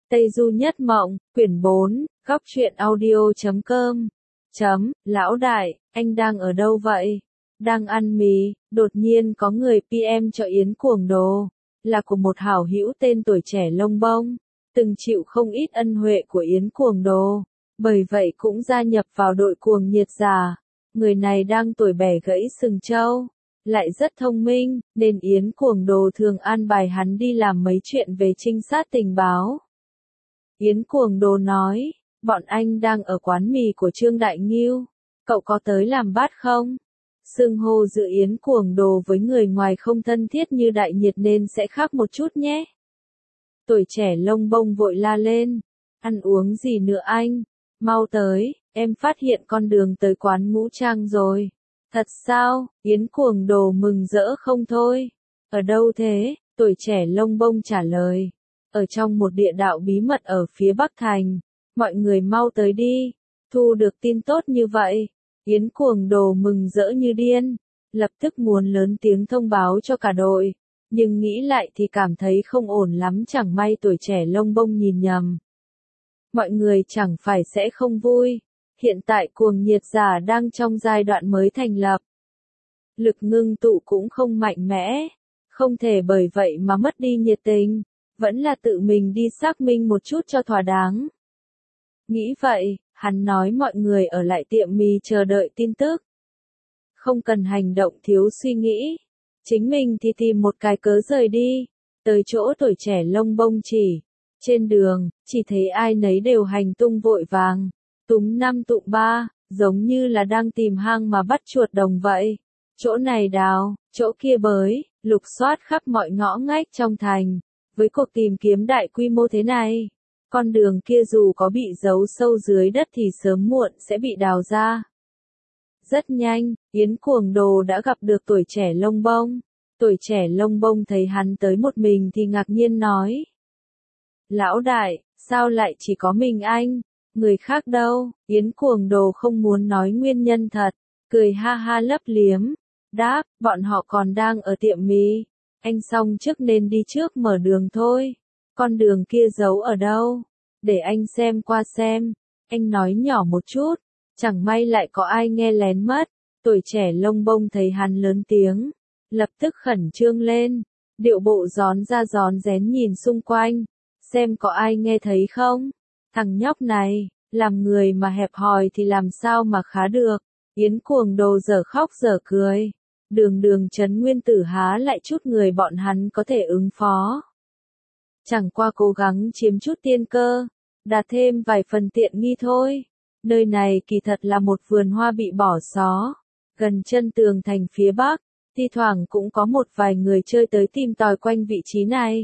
Tây Du Nhất Mộng, quyển 4, góc truyện audio.com. Lão đại, anh đang ở đâu vậy? Đang ăn mì, đột nhiên có người PM cho Yến Cuồng Đồ, là của một hảo hữu tên Tuổi Trẻ Lông Bông, từng chịu không ít ân huệ của Yến Cuồng Đồ, bởi vậy cũng gia nhập vào đội cuồng nhiệt giả. Người này đang tuổi bẻ gãy sừng trâu, lại rất thông minh, nên Yến Cuồng Đồ thường an bài hắn đi làm mấy chuyện về trinh sát tình báo. Yến Cuồng Đồ nói, bọn anh đang ở quán mì của Trương Đại Ngưu, cậu có tới làm bát không? Xưng hô giữa Yến Cuồng Đồ với người ngoài không thân thiết như Đại Nhiệt nên sẽ khác một chút nhé. Tuổi Trẻ Lông Bông vội la lên, ăn uống gì nữa anh? Mau tới, em phát hiện con đường tới quán Ngũ Trang rồi. Thật sao? Yến Cuồng Đồ mừng rỡ không thôi. Ở đâu thế? Tuổi Trẻ Lông Bông trả lời. Ở trong một địa đạo bí mật ở phía Bắc Thành. Mọi người mau tới đi. Thu được tin tốt như vậy. Yến Cuồng Đồ mừng rỡ như điên. Lập tức muốn lớn tiếng thông báo cho cả đội. Nhưng nghĩ lại thì cảm thấy không ổn lắm, chẳng may Tuổi Trẻ Lông Bông nhìn nhầm. Mọi người chẳng phải sẽ không vui. Hiện tại cuồng nhiệt giả đang trong giai đoạn mới thành lập. Lực ngưng tụ cũng không mạnh mẽ. Không thể bởi vậy mà mất đi nhiệt tình. Vẫn là tự mình đi xác minh một chút cho thỏa đáng. Nghĩ vậy, hắn nói mọi người ở lại tiệm mì chờ đợi tin tức. Không cần hành động thiếu suy nghĩ. Chính mình thì tìm một cái cớ rời đi. Tới chỗ Tuổi Trẻ Lông Bông chỉ. Trên đường, chỉ thấy ai nấy đều hành tung vội vàng. Túm năm tụm ba, giống như là đang tìm hang mà bắt chuột đồng vậy. Chỗ này đào, chỗ kia bới, lục soát khắp mọi ngõ ngách trong thành. Với cuộc tìm kiếm đại quy mô thế này, con đường kia dù có bị giấu sâu dưới đất thì sớm muộn sẽ bị đào ra. Rất nhanh, Yến Cuồng Đồ đã gặp được Tuổi Trẻ Lông Bông. Tuổi Trẻ Lông Bông thấy hắn tới một mình thì ngạc nhiên nói. Lão đại, sao lại chỉ có mình anh? Người khác đâu? Yến Cuồng Đồ không muốn nói nguyên nhân thật, cười ha ha lấp liếm. Đáp, bọn họ còn đang ở tiệm mì. Anh xong trước nên đi trước mở đường thôi. Con đường kia giấu ở đâu? Để anh xem qua xem. Anh nói nhỏ một chút. Chẳng may lại có ai nghe lén mất. Tuổi Trẻ Lông Bông thấy hắn lớn tiếng. Lập tức khẩn trương lên. Điệu bộ gión ra gión rén nhìn xung quanh. Xem có ai nghe thấy không? Thằng nhóc này, làm người mà hẹp hòi thì làm sao mà khá được. Yến Cuồng Đồ dở khóc dở cười. Đường Trấn Nguyên Tử há lại chút người bọn hắn có thể ứng phó. Chẳng qua cố gắng chiếm chút tiên cơ, đạt thêm vài phần tiện nghi thôi. Nơi này kỳ thật là một vườn hoa bị bỏ xó, gần chân tường thành phía Bắc, thi thoảng cũng có một vài người chơi tới tìm tòi quanh vị trí này.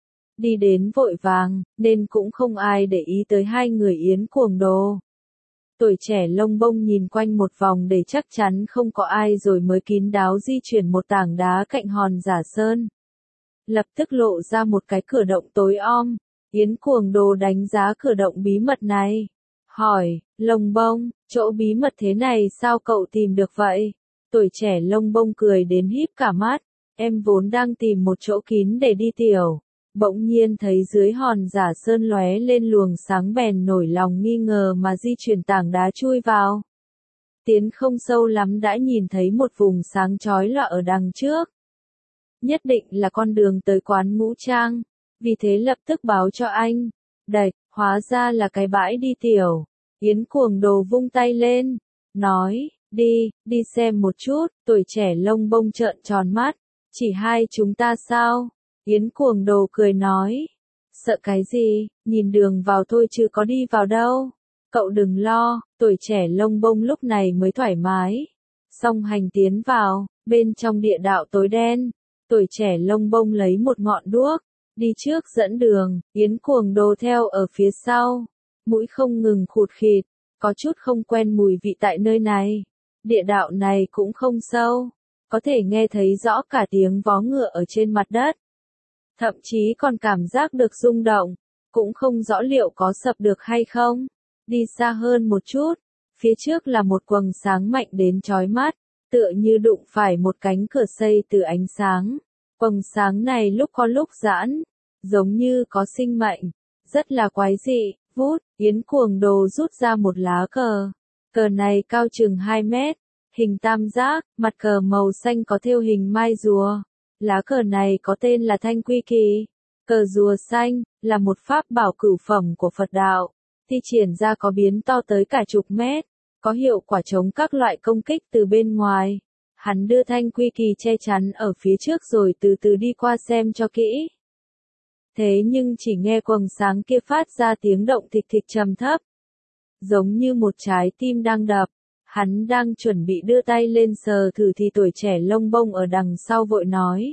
Đi đến vội vàng, nên cũng không ai để ý tới hai người Yến Cuồng Đồ. Tuổi Trẻ Lông Bông nhìn quanh một vòng để chắc chắn không có ai rồi mới kín đáo di chuyển một tảng đá cạnh hòn giả sơn. Lập tức lộ ra một cái cửa động tối om. Yến Cuồng Đồ đánh giá cửa động bí mật này. Hỏi, Lông Bông, chỗ bí mật thế này sao cậu tìm được vậy? Tuổi Trẻ Lông Bông cười đến híp cả mắt. Em vốn đang tìm một chỗ kín để đi tiểu. Bỗng nhiên thấy dưới hòn giả sơn lóe lên luồng sáng bèn nổi lòng nghi ngờ mà di chuyển tảng đá chui vào. Tiến không sâu lắm đã nhìn thấy một vùng sáng chói lòa ở đằng trước. Nhất định là con đường tới quán Ngũ Trang. Vì thế lập tức báo cho anh. Đạch, hóa ra là cái bãi đi tiểu. Yến Cuồng Đồ vung tay lên. Nói, đi xem một chút. Tuổi Trẻ Lông Bông trợn tròn mắt. Chỉ hai chúng ta sao? Yến Cuồng Đồ cười nói. Sợ cái gì, nhìn đường vào thôi chứ có đi vào đâu. Cậu đừng lo. Tuổi Trẻ Lông Bông lúc này mới thoải mái. Song hành tiến vào, bên trong địa đạo tối đen. Tuổi Trẻ Lông Bông lấy một ngọn đuốc, đi trước dẫn đường, Yến Cuồng Đồ theo ở phía sau. Mũi không ngừng khụt khịt, có chút không quen mùi vị tại nơi này. Địa đạo này cũng không sâu, có thể nghe thấy rõ cả tiếng vó ngựa ở trên mặt đất. Thậm chí còn cảm giác được rung động, cũng không rõ liệu có sập được hay không. Đi xa hơn một chút, phía trước là một quầng sáng mạnh đến chói mắt, tựa như đụng phải một cánh cửa xây từ ánh sáng. Quầng sáng này lúc có lúc giãn, giống như có sinh mệnh. Rất là quái dị, vút, Yến Cuồng Đồ rút ra một lá cờ. Cờ này cao chừng 2 mét, hình tam giác, mặt cờ màu xanh có thêu hình mai rùa. Lá cờ này có tên là Thanh Quy Kỳ. Cờ rùa xanh, là một pháp bảo cửu phẩm của Phật đạo. Thi triển ra có biến to tới cả chục mét, có hiệu quả chống các loại công kích từ bên ngoài. Hắn đưa Thanh Quy Kỳ che chắn ở phía trước rồi từ từ đi qua xem cho kỹ. Thế nhưng chỉ nghe quầng sáng kia phát ra tiếng động thịch thịch trầm thấp. Giống như một trái tim đang đập. Hắn đang chuẩn bị đưa tay lên sờ thử thì tuổi trẻ lông bông ở đằng sau vội nói.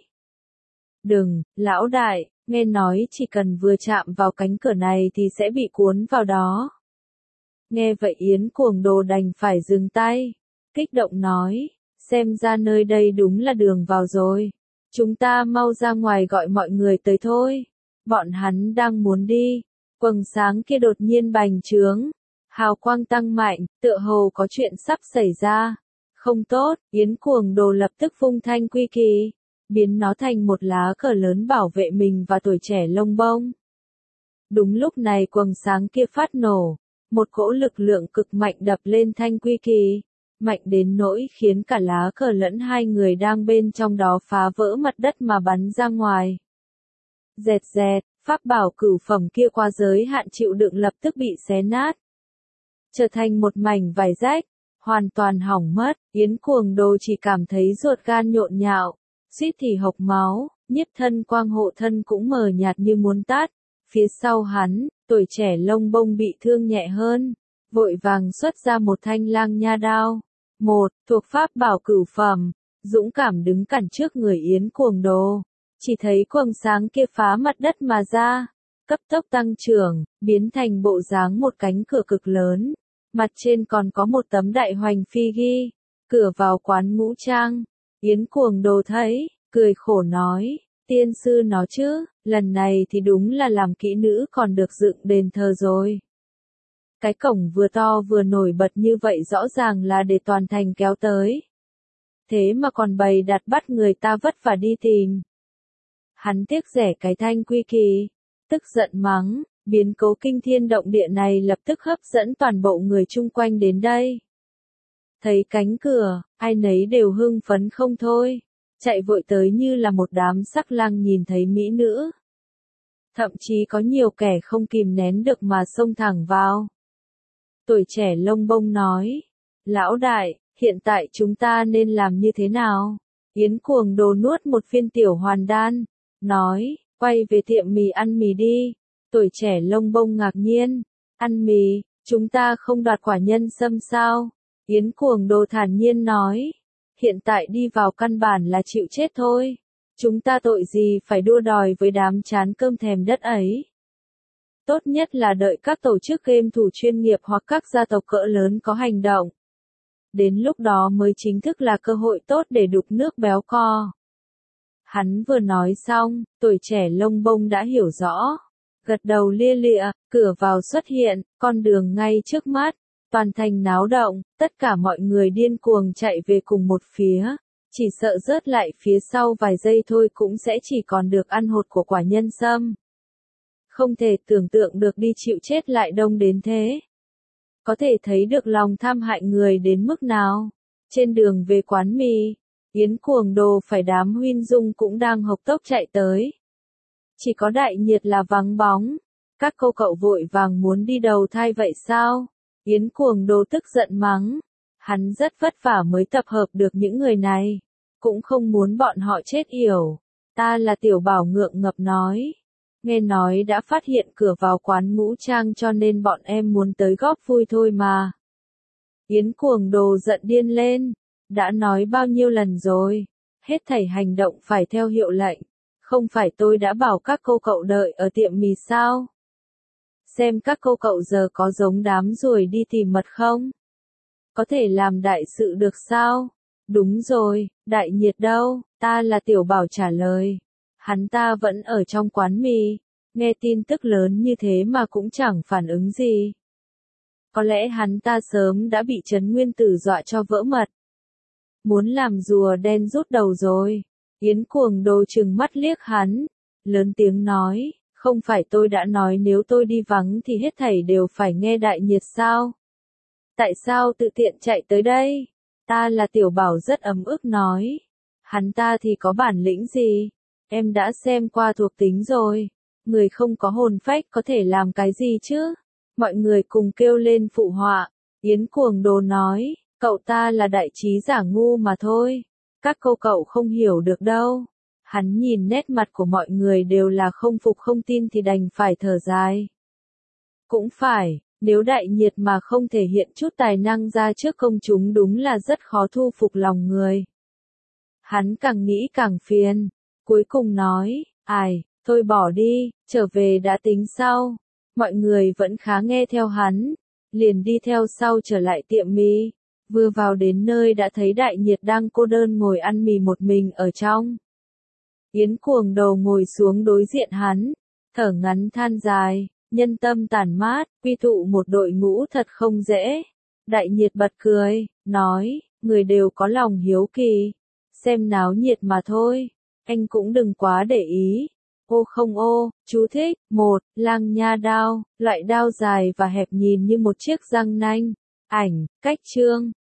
Đừng, lão đại, nghe nói chỉ cần vừa chạm vào cánh cửa này thì sẽ bị cuốn vào đó. Nghe vậy Yến Cuồng Đồ đành phải dừng tay. Kích động nói, xem ra nơi đây đúng là đường vào rồi. Chúng ta mau ra ngoài gọi mọi người tới thôi. Bọn hắn đang muốn đi. Quầng sáng kia đột nhiên bành trướng. Hào quang tăng mạnh, tựa hồ có chuyện sắp xảy ra. Không tốt, Yến Cuồng Đồ lập tức vung Thanh Quy Kỳ, biến nó thành một lá cờ lớn bảo vệ mình và tuổi trẻ lông bông. Đúng lúc này quầng sáng kia phát nổ, một cỗ lực lượng cực mạnh đập lên Thanh Quy Kỳ, mạnh đến nỗi khiến cả lá cờ lẫn hai người đang bên trong đó phá vỡ mặt đất mà bắn ra ngoài. Dẹt dẹt, pháp bảo cửu phẩm kia qua giới hạn chịu đựng lập tức bị xé nát, trở thành một mảnh vải rách, hoàn toàn hỏng mất. Yến Cuồng Đồ chỉ cảm thấy ruột gan nhộn nhạo, suýt thì hộc máu, nhiếp thân quang hộ thân cũng mờ nhạt như muốn tắt. Phía sau hắn, tuổi trẻ lông bông bị thương nhẹ hơn, vội vàng xuất ra một thanh lang nha đao. Một, thuộc pháp bảo cửu phẩm, dũng cảm đứng cản trước người Yến Cuồng Đồ. Chỉ thấy quầng sáng kia phá mặt đất mà ra, cấp tốc tăng trưởng, biến thành bộ dáng một cánh cửa cực lớn. Mặt trên còn có một tấm đại hoành phi ghi, cửa vào quán ngũ trang. Yến Cuồng Đồ thấy, cười khổ nói, tiên sư nó chứ, lần này thì đúng là làm kỹ nữ còn được dựng đền thờ rồi. Cái cổng vừa to vừa nổi bật như vậy rõ ràng là để toàn thành kéo tới. Thế mà còn bày đặt bắt người ta vất vả đi tìm. Hắn tiếc rẻ cái Thanh Quy Kỳ, tức giận mắng. Biến cố kinh thiên động địa này lập tức hấp dẫn toàn bộ người chung quanh đến đây. Thấy cánh cửa, ai nấy đều hưng phấn không thôi, chạy vội tới như là một đám sắc lang nhìn thấy mỹ nữ. Thậm chí có nhiều kẻ không kìm nén được mà xông thẳng vào. Tuổi trẻ lông bông nói, lão đại, hiện tại chúng ta nên làm như thế nào? Yến Cuồng Đồ nuốt một viên tiểu hoàn đan, nói, quay về tiệm mì ăn mì đi. Tuổi trẻ lông bông ngạc nhiên, ăn mì, chúng ta không đoạt quả nhân sâm sao? Yến Cuồng Đồ thản nhiên nói, hiện tại đi vào căn bản là chịu chết thôi. Chúng ta tội gì phải đua đòi với đám chán cơm thèm đất ấy. Tốt nhất là đợi các tổ chức game thủ chuyên nghiệp hoặc các gia tộc cỡ lớn có hành động. Đến lúc đó mới chính thức là cơ hội tốt để đục nước béo co. Hắn vừa nói xong, tuổi trẻ lông bông đã hiểu rõ. Gật đầu lia lịa, cửa vào xuất hiện, con đường ngay trước mắt, toàn thành náo động, tất cả mọi người điên cuồng chạy về cùng một phía, chỉ sợ rớt lại phía sau vài giây thôi cũng sẽ chỉ còn được ăn hột của quả nhân sâm. Không thể tưởng tượng được đi chịu chết lại đông đến thế. Có thể thấy được lòng tham hại người đến mức nào. Trên đường về quán mì, Yến Cuồng Đồ phải đám huynh dung cũng đang hộc tốc chạy tới. Chỉ có Đại Nhiệt là vắng bóng. Các cô cậu vội vàng muốn đi đầu thai vậy sao? Yến Cuồng Đồ tức giận mắng. Hắn rất vất vả mới tập hợp được những người này. Cũng không muốn bọn họ chết yểu. Ta là Tiểu Bảo ngượng ngập nói. Nghe nói đã phát hiện cửa vào quán ngũ trang cho nên bọn em muốn tới góp vui thôi mà. Yến Cuồng Đồ giận điên lên. Đã nói bao nhiêu lần rồi. Hết thảy hành động phải theo hiệu lệnh. Không phải tôi đã bảo các cô cậu đợi ở tiệm mì sao? Xem các cô cậu giờ có giống đám ruồi đi tìm mật không? Có thể làm đại sự được sao? Đúng rồi, Đại Nhiệt đâu? Ta là Tiểu Bảo trả lời. Hắn ta vẫn ở trong quán mì, nghe tin tức lớn như thế mà cũng chẳng phản ứng gì. Có lẽ hắn ta sớm đã bị Trấn Nguyên Tử dọa cho vỡ mật. Muốn làm rùa đen rút đầu rồi. Yến Cuồng Đồ trừng mắt liếc hắn, lớn tiếng nói, Không phải tôi đã nói nếu tôi đi vắng thì hết thảy đều phải nghe Đại Nhiệt sao? Tại sao tự tiện chạy tới đây? Ta là Tiểu Bảo rất ấm ức nói. Hắn ta thì có bản lĩnh gì? Em đã xem qua thuộc tính rồi. Người không có hồn phách có thể làm cái gì chứ? Mọi người cùng kêu lên phụ họa. Yến Cuồng Đồ nói, cậu ta là đại trí giả ngu mà thôi. Các cô cậu không hiểu được đâu. Hắn nhìn nét mặt của mọi người đều là không phục không tin thì đành phải thở dài. Cũng phải, nếu Đại Nhiệt mà không thể hiện chút tài năng ra trước công chúng đúng là rất khó thu phục lòng người. Hắn càng nghĩ càng phiền, cuối cùng nói, ai, thôi bỏ đi, trở về đã tính sau. Mọi người vẫn khá nghe theo hắn, liền đi theo sau trở lại tiệm mì. Vừa vào đến nơi đã thấy Đại Nhiệt đang cô đơn ngồi ăn mì một mình ở trong. Yến Cuồng Đầu ngồi xuống đối diện hắn, thở ngắn than dài, nhân tâm tản mát, quy tụ một đội ngũ thật không dễ. Đại Nhiệt bật cười, nói, người đều có lòng hiếu kỳ, xem náo nhiệt mà thôi, anh cũng đừng quá để ý. Ô không ô, chú thích, 1, lang nha đao, loại đao dài và hẹp nhìn như một chiếc răng nanh. Ảnh, cách chương.